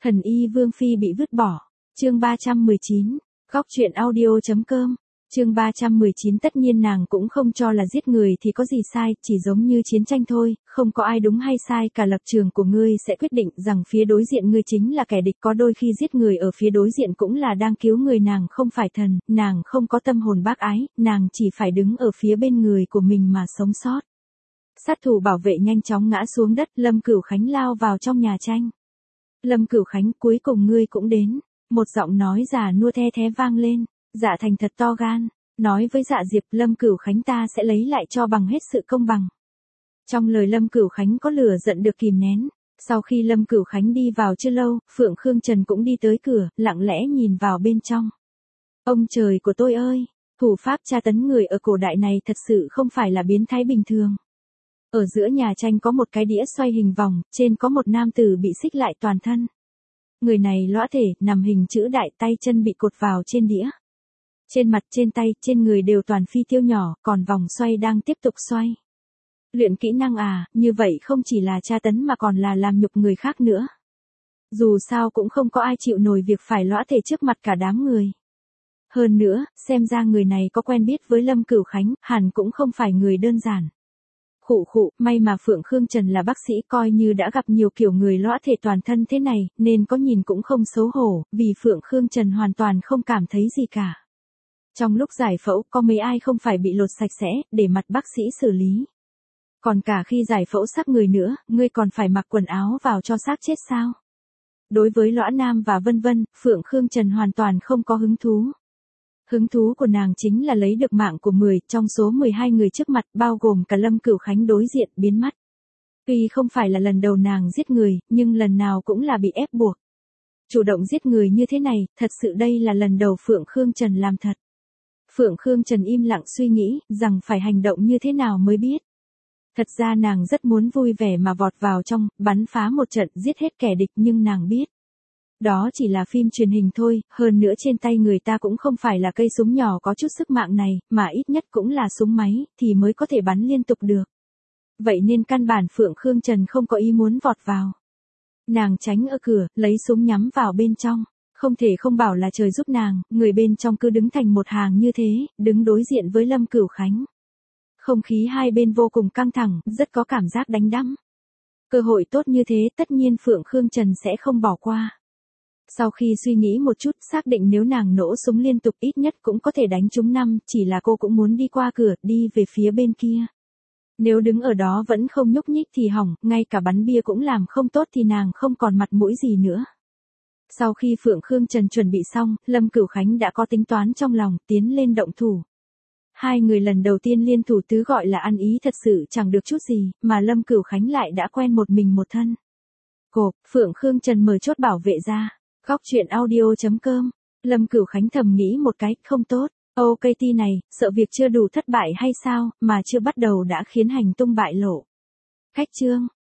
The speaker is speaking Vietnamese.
Thần y Vương Phi bị vứt bỏ. Chương 319. Góc truyện audio.com. Chương 319. Tất nhiên nàng cũng không cho là giết người thì có gì sai, chỉ giống như chiến tranh thôi, không có ai đúng hay sai, cả lập trường của ngươi sẽ quyết định rằng phía đối diện ngươi chính là kẻ địch. Có đôi khi giết người ở phía đối diện cũng là đang cứu người. Nàng không phải thần, nàng không có tâm hồn bác ái, nàng chỉ phải đứng ở phía bên người của mình mà sống sót. Sát thủ bảo vệ nhanh chóng ngã xuống đất, Lâm Cửu Khánh lao vào trong nhà tranh. Lâm Cửu Khánh, cuối cùng ngươi cũng đến. Một giọng nói già nua the thé vang lên. Dạ Thành thật to gan, nói với Dạ Diệp, Lâm Cửu Khánh ta sẽ lấy lại cho bằng hết sự công bằng. Trong lời Lâm Cửu Khánh có lửa giận được kìm nén. Sau khi Lâm Cửu Khánh đi vào chưa lâu, Phượng Khương Trần cũng đi tới cửa, lặng lẽ nhìn vào bên trong. Ông trời của tôi ơi, thủ pháp tra tấn người ở cổ đại này thật sự không phải là biến thái bình thường. Ở giữa nhà tranh có một cái đĩa xoay hình vòng, trên có một nam tử bị xích lại toàn thân. Người này lõa thể, nằm hình chữ đại, tay chân bị cột vào trên đĩa. Trên mặt, trên tay, trên người đều toàn phi tiêu nhỏ, còn vòng xoay đang tiếp tục xoay. Luyện kỹ năng à, như vậy không chỉ là tra tấn mà còn là làm nhục người khác nữa. Dù sao cũng không có ai chịu nổi việc phải lõa thể trước mặt cả đám người. Hơn nữa, xem ra người này có quen biết với Lâm Cửu Khánh, hẳn cũng không phải người đơn giản. Khụ, may mà Phượng Khương Trần là bác sĩ, coi như đã gặp nhiều kiểu người lõa thể toàn thân thế này, nên có nhìn cũng không xấu hổ, vì Phượng Khương Trần hoàn toàn không cảm thấy gì cả. Trong lúc giải phẫu, có mấy ai không phải bị lột sạch sẽ, để mặt bác sĩ xử lý. Còn cả khi giải phẫu xác người nữa, ngươi còn phải mặc quần áo vào cho xác chết sao? Đối với lõa nam và vân vân, Phượng Khương Trần hoàn toàn không có hứng thú. Hứng thú của nàng chính là lấy được mạng của 10 trong số 12 người trước mặt, bao gồm cả Lâm Cửu Khánh đối diện, biến mất. Tuy không phải là lần đầu nàng giết người, nhưng lần nào cũng là bị ép buộc. Chủ động giết người như thế này, thật sự đây là lần đầu Phượng Khương Trần làm thật. Phượng Khương Trần im lặng suy nghĩ, rằng phải hành động như thế nào mới biết. Thật ra nàng rất muốn vui vẻ mà vọt vào trong, bắn phá một trận, giết hết kẻ địch, nhưng nàng biết. Đó chỉ là phim truyền hình thôi, hơn nữa trên tay người ta cũng không phải là cây súng nhỏ có chút sức mạng này, mà ít nhất cũng là súng máy, thì mới có thể bắn liên tục được. Vậy nên căn bản Phượng Khương Trần không có ý muốn vọt vào. Nàng tránh ở cửa, lấy súng nhắm vào bên trong. Không thể không bảo là trời giúp nàng, người bên trong cứ đứng thành một hàng như thế, đứng đối diện với Lâm Cửu Khánh. Không khí hai bên vô cùng căng thẳng, rất có cảm giác đánh đắm. Cơ hội tốt như thế, tất nhiên Phượng Khương Trần sẽ không bỏ qua. Sau khi suy nghĩ một chút, xác định nếu nàng nổ súng liên tục ít nhất cũng có thể đánh trúng 5, chỉ là cô cũng muốn đi qua cửa, đi về phía bên kia. Nếu đứng ở đó vẫn không nhúc nhích thì hỏng, ngay cả bắn bia cũng làm không tốt thì nàng không còn mặt mũi gì nữa. Sau khi Phượng Khương Trần chuẩn bị xong, Lâm Cửu Khánh đã có tính toán trong lòng, tiến lên động thủ. Hai người lần đầu tiên liên thủ tứ gọi là ăn ý thật sự chẳng được chút gì, mà Lâm Cửu Khánh lại đã quen một mình một thân. Cộp, Phượng Khương Trần mở chốt bảo vệ ra. Góc truyện audio.com. Lâm Cửu Khánh thầm nghĩ một cái, không tốt. OKT này, sợ việc chưa đủ thất bại hay sao, mà chưa bắt đầu đã khiến hành tung bại lộ. Khách chương.